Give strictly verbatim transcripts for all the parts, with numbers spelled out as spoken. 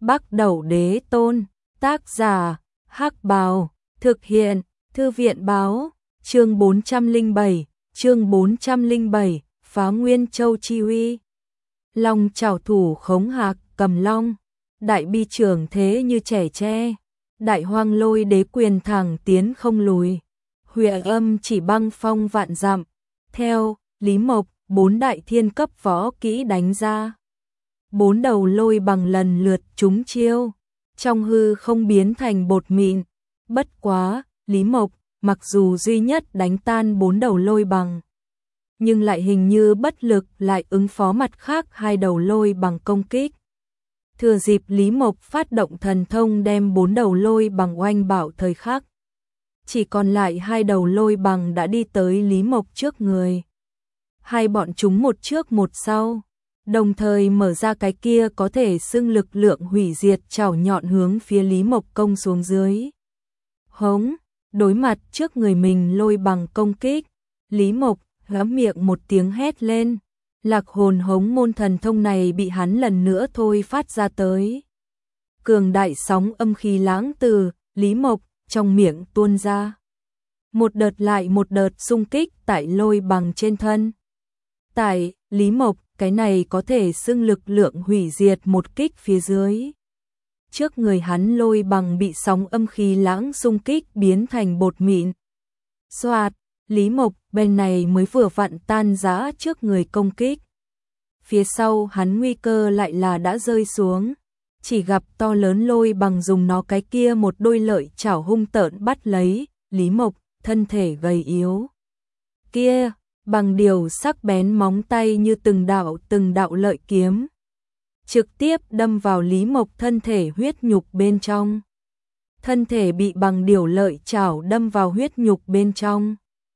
Bắc Đẩu Đế Tôn, tác giả, Hắc Bào, thực hiện, Thư viện báo, chương bốn trăm lẻ bảy, chương bốn trăm lẻ bảy, phá Nguyên Châu chi uy. Long trảo thủ khống hạc, cầm long, đại bi trưởng thế như trẻ tre, đại hoang lôi đế quyền thẳng tiến không lùi, huệ âm chỉ băng phong vạn dặm, theo, Lý Mộc, bốn đại thiên cấp võ kỹ đánh ra. Bốn đầu lôi bằng lần lượt trúng chiêu, trong hư không biến thành bột mịn, bất quá, Lý Mộc, mặc dù duy nhất đánh tan bốn đầu lôi bằng, nhưng lại hình như bất lực lại ứng phó mặt khác hai đầu lôi bằng công kích. Thừa dịp Lý Mộc phát động thần thông đem bốn đầu lôi bằng oanh bảo thời khắc. Chỉ còn lại hai đầu lôi bằng đã đi tới Lý Mộc trước người. Hai bọn chúng một trước một sau, đồng thời mở ra cái kia có thể xưng lực lượng hủy diệt chảo nhọn hướng phía Lý Mộc công xuống dưới. Hống, đối mặt trước người mình lôi bằng công kích, Lý Mộc há miệng một tiếng hét lên. Lạc hồn hống môn thần thông này bị hắn lần nữa thôi phát ra tới. Cường đại sóng âm khí lãng từ Lý Mộc trong miệng tuôn ra. Một đợt lại một đợt xung kích tại lôi bằng trên thân. Tại Lý Mộc, cái này có thể xưng lực lượng hủy diệt một kích phía dưới. Trước người hắn lôi bằng bị sóng âm khí lãng xung kích biến thành bột mịn. Xoạt, Lý Mộc bên này mới vừa vặn tan rã trước người công kích. Phía sau hắn nguy cơ lại là đã rơi xuống. Chỉ gặp to lớn lôi bằng dùng nó cái kia một đôi lợi chảo hung tợn bắt lấy Lý Mộc, thân thể gầy yếu. Kia, bằng điều sắc bén móng tay như từng đạo từng đạo lợi kiếm. Trực tiếp đâm vào Lý Mộc thân thể huyết nhục bên trong. Thân thể bị bằng điều lợi chảo đâm vào huyết nhục bên trong.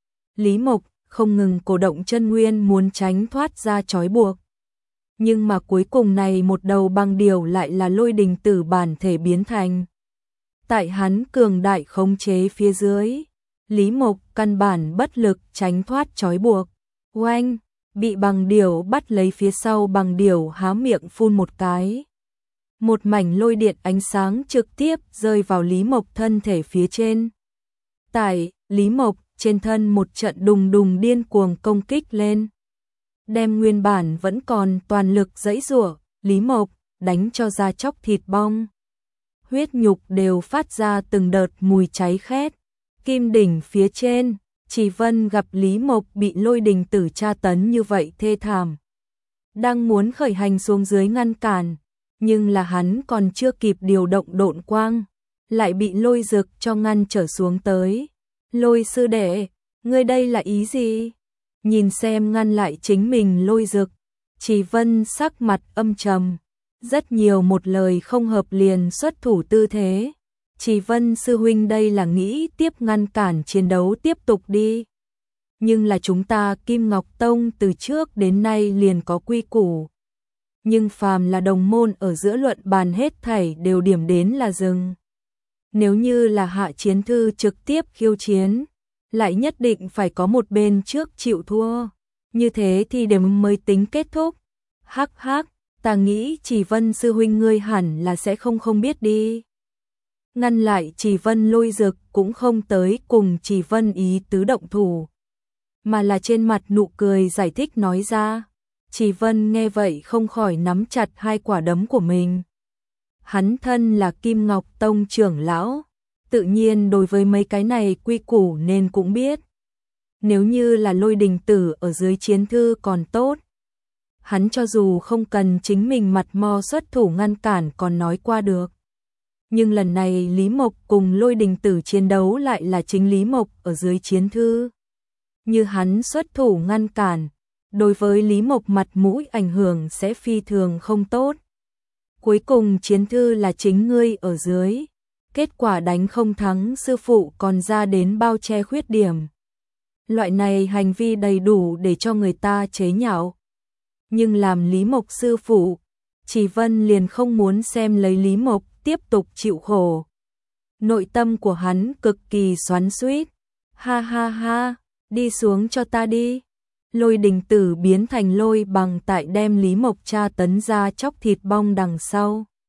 Lý Mộc không ngừng cổ động chân nguyên muốn tránh thoát ra trói buộc. Nhưng mà cuối cùng này một đầu bằng điều lại là lôi đình tử bản thể biến thành. Tại hắn cường đại khống chế phía dưới, Lý Mộc căn bản bất lực tránh thoát trói buộc. Oanh, bị bằng điều bắt lấy phía sau bằng điều há miệng phun một cái. Một mảnh lôi điện ánh sáng trực tiếp rơi vào Lý Mộc thân thể phía trên. Tại Lý Mộc trên thân một trận đùng đùng điên cuồng công kích lên. Đem nguyên bản vẫn còn toàn lực giãy giụa, Lý Mộc đánh cho da chóc thịt bong. Huyết nhục đều phát ra từng đợt mùi cháy khét. Kim đỉnh phía trên, Chỉ Vân gặp Lý Mộc bị lôi đình tử tra tấn như vậy thê thảm. Đang muốn khởi hành xuống dưới ngăn cản, nhưng là hắn còn chưa kịp điều động độn quang, lại bị lôi dực cho ngăn trở xuống tới. Lôi sư đệ, ngươi đây là ý gì? Nhìn xem ngăn lại chính mình lôi dực, Chỉ Vân sắc mặt âm trầm, rất nhiều một lời không hợp liền xuất thủ tư thế. Chỉ Vân sư huynh đây là nghĩ tiếp ngăn cản chiến đấu tiếp tục đi. Nhưng là chúng ta Kim Ngọc Tông từ trước đến nay liền có quy củ. Nhưng phàm là đồng môn ở giữa luận bàn hết thảy đều điểm đến là dừng. Nếu như là Hạ Chiến Thư trực tiếp khiêu chiến, lại nhất định phải có một bên trước chịu thua. Như thế thì điểm mới tính kết thúc. Hắc hắc, ta nghĩ Chỉ Vân sư huynh ngươi hẳn là sẽ không không biết đi. Ngăn lại Chỉ Vân lôi dực cũng không tới cùng Chỉ Vân ý tứ động thủ, mà là trên mặt nụ cười giải thích nói ra. Chỉ Vân nghe vậy không khỏi nắm chặt hai quả đấm của mình. Hắn thân là Kim Ngọc Tông trưởng lão, tự nhiên đối với mấy cái này quy củ nên cũng biết. Nếu như là lôi đình tử ở dưới chiến thư còn tốt. Hắn cho dù không cần chính mình mặt mo xuất thủ ngăn cản còn nói qua được. Nhưng lần này Lý Mộc cùng lôi đình tử chiến đấu lại là chính Lý Mộc ở dưới chiến thư. Như hắn xuất thủ ngăn cản, đối với Lý Mộc mặt mũi ảnh hưởng sẽ phi thường không tốt. Cuối cùng chiến thư là chính ngươi ở dưới, kết quả đánh không thắng sư phụ còn ra đến bao che khuyết điểm. Loại này hành vi đầy đủ để cho người ta chế nhạo. Nhưng làm Lý Mộc sư phụ, Chỉ Vân liền không muốn xem lấy Lý Mộc tiếp tục chịu khổ. Nội tâm của hắn cực kỳ xoắn xuýt. Ha ha ha, đi xuống cho ta đi. Lôi đình tử biến thành lôi bằng tại đem Lý Mộc tra tấn ra chóc thịt bong đằng sau.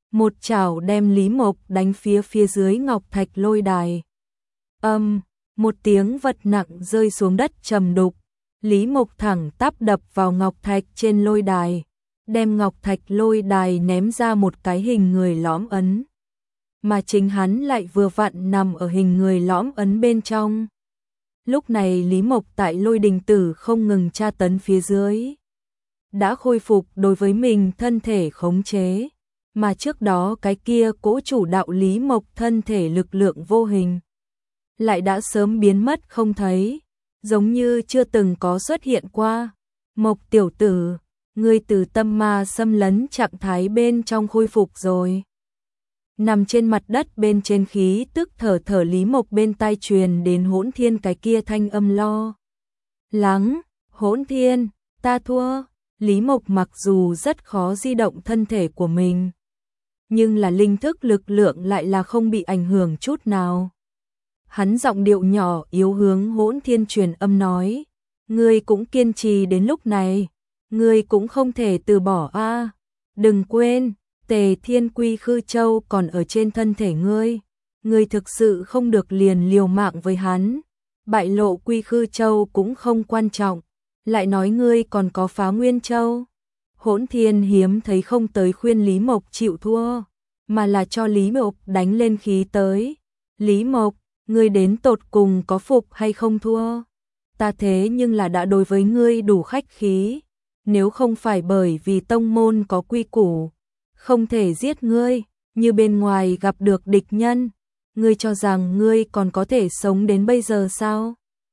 một chảo đem Lý Mộc đánh phía phía dưới ngọc thạch lôi đài. Âm, một tiếng vật nặng rơi xuống đất trầm đục, Lý Mộc thẳng tắp đập vào ngọc thạch trên lôi đài, đem ngọc thạch lôi đài ném ra một cái hình người lõm ấn. Mà chính hắn lại vừa vặn nằm ở hình người lõm ấn bên trong. Lúc này Lý Mộc tại lôi đình tử không ngừng tra tấn phía dưới, đã khôi phục đối với mình thân thể khống chế, mà trước đó cái kia cố chủ đạo Lý Mộc thân thể lực lượng vô hình lại đã sớm biến mất không thấy, giống như chưa từng có xuất hiện qua. Mộc tiểu tử, ngươi từ tâm ma xâm lấn trạng thái bên trong khôi phục rồi. Nằm trên mặt đất bên trên khí tức thở thở Lý Mộc bên tai truyền đến Hỗn Thiên cái kia thanh âm lo lắng. Hỗn Thiên, ta thua. Lý Mộc mặc dù rất khó di động thân thể của mình, nhưng là linh thức lực lượng lại là không bị ảnh hưởng chút nào. Hắn giọng điệu nhỏ yếu hướng Hỗn Thiên truyền âm nói, ngươi cũng kiên trì đến lúc này, ngươi cũng không thể từ bỏ a. Đừng quên, Tề Thiên Quy Khư Châu còn ở trên thân thể ngươi, ngươi thực sự không được liền liều mạng với hắn. Bại lộ Quy Khư Châu cũng không quan trọng, lại nói ngươi còn có Phá Nguyên Châu. Hỗn Thiên hiếm thấy không tới khuyên Lý Mộc chịu thua, mà là cho Lý Mộc đánh lên khí tới. Lý Mộc, ngươi đến tột cùng có phục hay không thua? Ta thế nhưng là đã đối với ngươi đủ khách khí, nếu không phải bởi vì tông môn có quy củ, không thể giết ngươi, như bên ngoài gặp được địch nhân, ngươi cho rằng ngươi còn có thể sống đến bây giờ sao?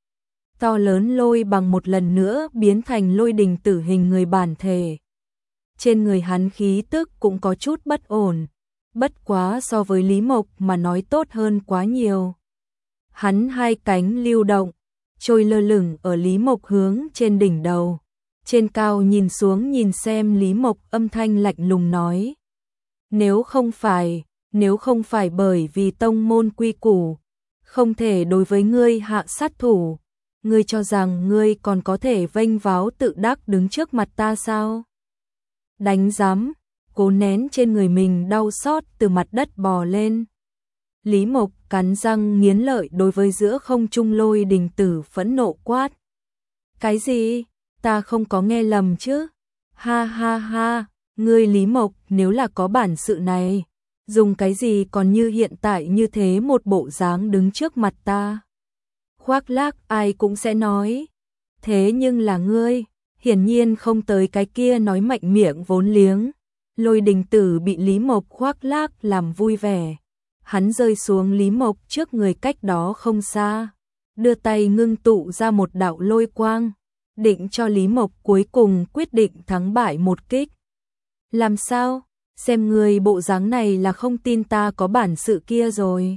To lớn lôi bằng một lần nữa biến thành lôi đình tử hình người bản thể. Trên người hắn khí tức cũng có chút bất ổn, bất quá so với Lý Mộc mà nói tốt hơn quá nhiều. Hắn hai cánh lưu động, trôi lơ lửng ở Lý Mộc hướng trên đỉnh đầu. Trên cao nhìn xuống nhìn xem Lý Mộc âm thanh lạnh lùng nói. Nếu không phải, nếu không phải bởi vì tông môn quy củ, không thể đối với ngươi hạ sát thủ, ngươi cho rằng ngươi còn có thể vênh váo tự đắc đứng trước mặt ta sao? Đánh giám, cố nén trên người mình đau xót từ mặt đất bò lên. Lý Mộc cắn răng nghiến lợi đối với giữa không trung lôi đình tử phẫn nộ quát. Cái gì? Ta không có nghe lầm chứ? Ha ha ha, ngươi Lý Mộc nếu là có bản sự này, dùng cái gì còn như hiện tại như thế một bộ dáng đứng trước mặt ta? Khoác lác ai cũng sẽ nói. Thế nhưng là ngươi, hiển nhiên không tới cái kia nói mạnh miệng vốn liếng. Lôi đình tử bị Lý Mộc khoác lác làm vui vẻ. Hắn rơi xuống Lý Mộc trước người cách đó không xa, đưa tay ngưng tụ ra một đạo lôi quang, định cho Lý Mộc cuối cùng quyết định thắng bại một kích. Làm sao? Xem người bộ dáng này là không tin ta có bản sự kia rồi.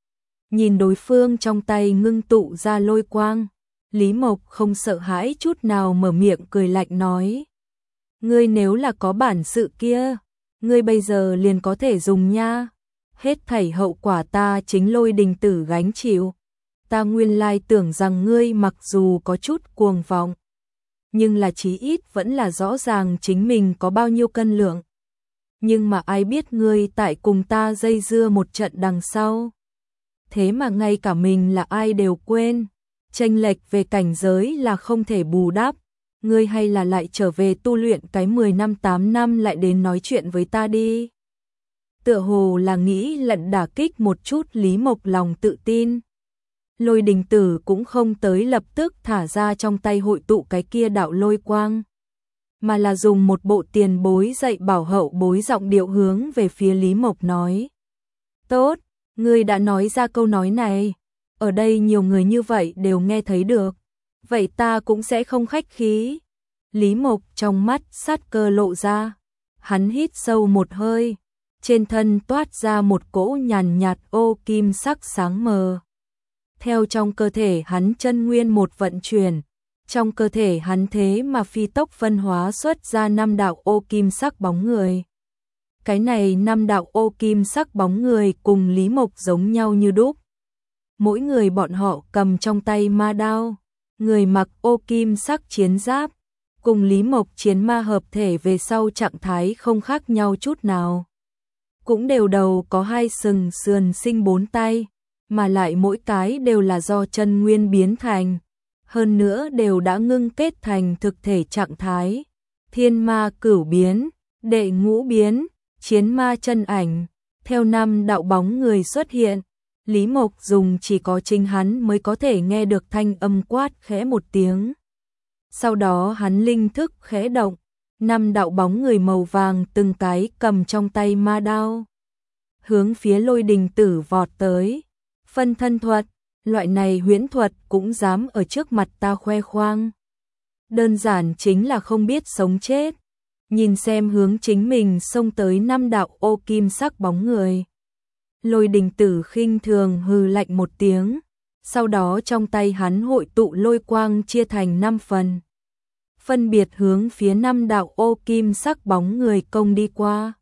Nhìn đối phương trong tay ngưng tụ ra lôi quang, Lý Mộc không sợ hãi chút nào mở miệng cười lạnh nói. Ngươi nếu là có bản sự kia, ngươi bây giờ liền có thể dùng nha. Hết thảy hậu quả ta chính lôi đình tử gánh chịu. Ta nguyên lai tưởng rằng ngươi mặc dù có chút cuồng vọng, nhưng là chí ít vẫn là rõ ràng chính mình có bao nhiêu cân lượng. Nhưng mà ai biết ngươi tại cùng ta dây dưa một trận đằng sau. Thế mà ngay cả mình là ai đều quên. Chênh lệch về cảnh giới là không thể bù đắp. Ngươi hay là lại trở về tu luyện cái mười năm tám năm lại đến nói chuyện với ta đi. Tựa hồ là nghĩ lận đả kích một chút Lý Mộc lòng tự tin. Lôi đình tử cũng không tới lập tức thả ra trong tay hội tụ cái kia đạo lôi quang, mà là dùng một bộ tiền bối dạy bảo hậu bối giọng điệu hướng về phía Lý Mộc nói. Tốt, ngươi đã nói ra câu nói này, ở đây nhiều người như vậy đều nghe thấy được, vậy ta cũng sẽ không khách khí. Lý Mộc trong mắt sát cơ lộ ra, hắn hít sâu một hơi, trên thân toát ra một cỗ nhàn nhạt ô kim sắc sáng mờ. Theo trong cơ thể hắn chân nguyên một vận chuyển, trong cơ thể hắn thế mà phi tốc phân hóa xuất ra năm đạo ô kim sắc bóng người. Cái này năm đạo ô kim sắc bóng người cùng Lý Mộc giống nhau như đúc. Mỗi người bọn họ cầm trong tay ma đao, người mặc ô kim sắc chiến giáp, cùng Lý Mộc chiến ma hợp thể về sau trạng thái không khác nhau chút nào. cũng đều đầu có hai sừng sườn sinh bốn tay, mà lại mỗi cái đều là do chân nguyên biến thành, hơn nữa đều đã ngưng kết thành thực thể trạng thái. Thiên ma cửu biến, đệ ngũ biến, chiến ma chân ảnh, theo năm đạo bóng người xuất hiện, Lý Mộc dùng chỉ có chính hắn mới có thể nghe được thanh âm quát khẽ một tiếng. Sau đó hắn linh thức khẽ động, năm đạo bóng người màu vàng từng cái cầm trong tay ma đao, hướng phía Lôi Đình Tử vọt tới. Phân thân thuật, loại này huyễn thuật cũng dám ở trước mặt ta khoe khoang. Đơn giản chính là không biết sống chết. Nhìn xem hướng chính mình xông tới năm đạo ô kim sắc bóng người, Lôi Đình Tử khinh thường hừ lạnh một tiếng, sau đó trong tay hắn hội tụ lôi quang chia thành năm phần, phân biệt hướng phía năm đạo ô kim sắc bóng người công đi qua.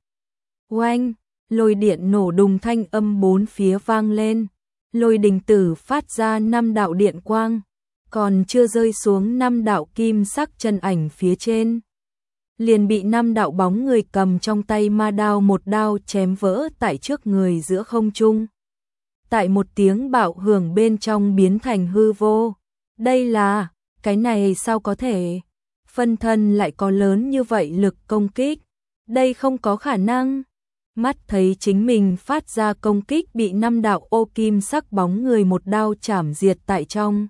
Oanh, lôi điện nổ đùng thanh âm bốn phía vang lên, Lôi Đình Tử phát ra năm đạo điện quang, còn chưa rơi xuống năm đạo kim sắc chân ảnh phía trên, liền bị năm đạo bóng người cầm trong tay ma đao một đao chém vỡ tại trước người giữa không trung. Tại một tiếng bạo hưởng bên trong biến thành hư vô. Đây là, cái này sao có thể? Phân thân lại có lớn như vậy lực công kích. Đây không có khả năng. Mắt thấy chính mình phát ra công kích bị năm đạo ô kim sắc bóng người một đao chảm diệt tại trong.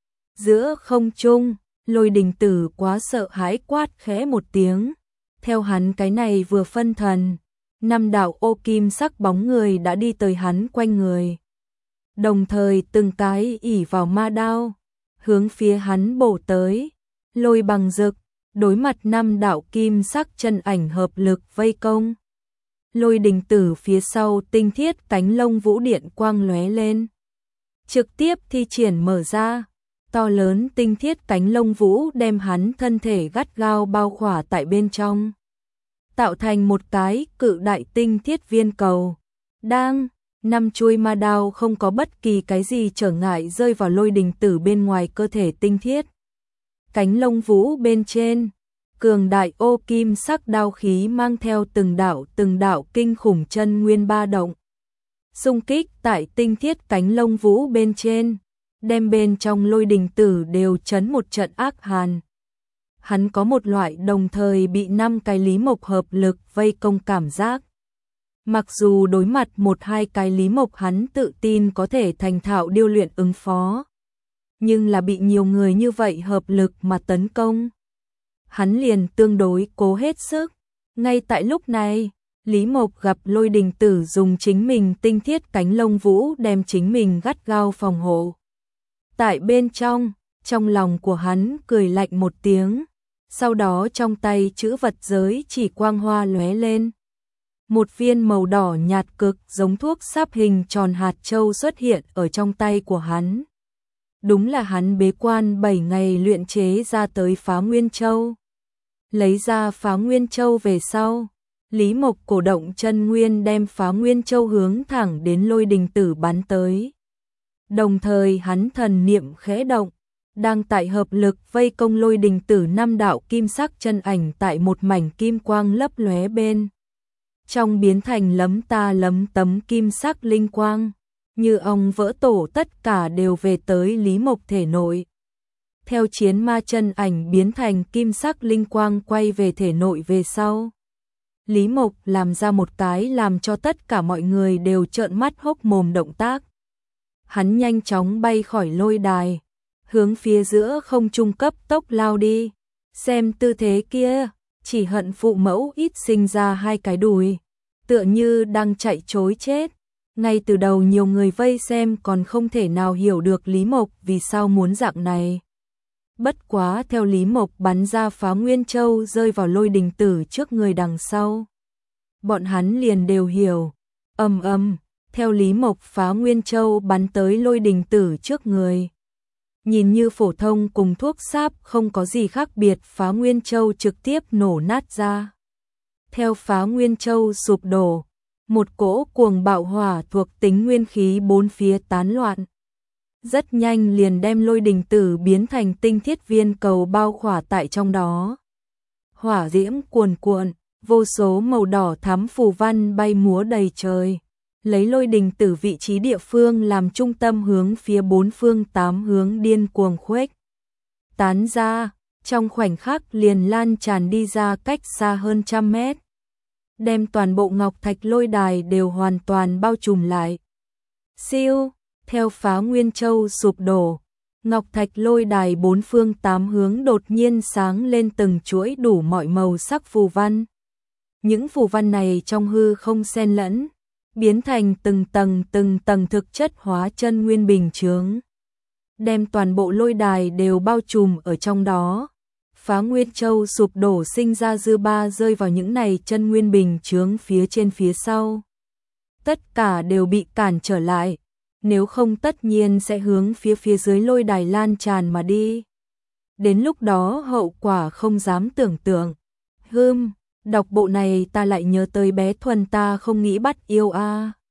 Giữa không trung, Lôi Đình Tử quá sợ hãi quát khẽ một tiếng. Theo hắn cái này vừa phân thần, năm đạo ô kim sắc bóng người đã đi tới hắn quanh người. Đồng thời từng cái ỉ vào ma đao, hướng phía hắn bổ tới. Lôi bằng rực, đối mặt năm đạo kim sắc chân ảnh hợp lực vây công. Lôi Đình Tử phía sau tinh thiết cánh lông vũ điện quang lóe lên, trực tiếp thi triển mở ra. To lớn tinh thiết cánh lông vũ đem hắn thân thể gắt gao bao khỏa tại bên trong, tạo thành một cái cự đại tinh thiết viên cầu. Đang, năm chuôi ma đao không có bất kỳ cái gì trở ngại rơi vào Lôi Đình Tử bên ngoài cơ thể tinh thiết cánh lông vũ bên trên. Cường đại ô kim sắc đao khí mang theo từng đạo từng đạo kinh khủng chân nguyên ba động, xung kích tại tinh thiết cánh lông vũ bên trên, đem bên trong Lôi Đình Tử đều chấn một trận ác hàn. Hắn có một loại đồng thời bị năm cái Lý Mộc hợp lực vây công cảm giác. Mặc dù đối mặt một hai cái Lý Mộc hắn tự tin có thể thành thạo điêu luyện ứng phó, nhưng là bị nhiều người như vậy hợp lực mà tấn công, hắn liền tương đối cố hết sức. Ngay tại lúc này, Lý Mộc gặp Lôi Đình Tử dùng chính mình tinh thiết cánh lông vũ đem chính mình gắt gao phòng hộ. Tại bên trong, trong lòng của hắn cười lạnh một tiếng, sau đó trong tay chữ vật giới chỉ quang hoa lóe lên. Một viên màu đỏ nhạt cực giống thuốc sáp hình tròn hạt châu xuất hiện ở trong tay của hắn. Đúng là hắn bế quan bảy ngày luyện chế ra tới Phá Nguyên Châu. Lấy ra Phá Nguyên Châu về sau, Lý Mộc cổ động chân nguyên đem Phá Nguyên Châu hướng thẳng đến Lôi Đình Tử bắn tới. Đồng thời hắn thần niệm khẽ động, đang tại hợp lực vây công Lôi Đình Tử năm đạo kim sắc chân ảnh tại một mảnh kim quang lấp lóe bên trong biến thành lấm ta lấm tấm kim sắc linh quang, như ong vỡ tổ tất cả đều về tới Lý Mộc thể nội. Theo chiến ma chân ảnh biến thành kim sắc linh quang quay về thể nội về sau, Lý Mộc làm ra một cái làm cho tất cả mọi người đều trợn mắt hốc mồm động tác. Hắn nhanh chóng bay khỏi lôi đài, hướng phía giữa không trung cấp tốc lao đi. Xem tư thế kia, chỉ hận phụ mẫu ít sinh ra hai cái đùi, tựa như đang chạy trối chết. Ngay từ đầu nhiều người vây xem còn không thể nào hiểu được Lý Mộc vì sao muốn dạng này. Bất quá theo Lý Mộc bắn ra Phá Nguyên Châu rơi vào Lôi Đình Tử trước người đằng sau, bọn hắn liền đều hiểu. Ầm ầm, theo Lý Mộc Phá Nguyên Châu bắn tới Lôi Đình Tử trước người. Nhìn như phổ thông cùng thuốc sáp không có gì khác biệt, Phá Nguyên Châu trực tiếp nổ nát ra. Theo Phá Nguyên Châu sụp đổ, một cỗ cuồng bạo hỏa thuộc tính nguyên khí bốn phía tán loạn. Rất nhanh liền đem Lôi Đình Tử biến thành tinh thiết viên cầu bao khỏa tại trong đó. Hỏa diễm cuồn cuộn, vô số màu đỏ thắm phù văn bay múa đầy trời, lấy lôi đình từ vị trí địa phương làm trung tâm hướng phía bốn phương tám hướng điên cuồng khuếch tán ra, trong khoảnh khắc liền lan tràn đi ra cách xa hơn trăm mét, đem toàn bộ ngọc thạch lôi đài đều hoàn toàn bao trùm lại. Siêu, theo Phá Nguyên Châu sụp đổ, ngọc thạch lôi đài bốn phương tám hướng đột nhiên sáng lên từng chuỗi đủ mọi màu sắc phù văn. Những phù văn này trong hư không xen lẫn, biến thành từng tầng từng tầng thực chất hóa chân nguyên bình chướng, đem toàn bộ lôi đài đều bao trùm ở trong đó. Phá Nguyên Châu sụp đổ sinh ra dư ba rơi vào những này chân nguyên bình chướng phía trên phía sau. Tất cả đều bị cản trở lại, nếu không tất nhiên sẽ hướng phía phía dưới lôi đài lan tràn mà đi. Đến lúc đó hậu quả không dám tưởng tượng. Hừm, đọc bộ này ta lại nhớ tới bé Thuần ta không nghĩ bắt yêu a. À.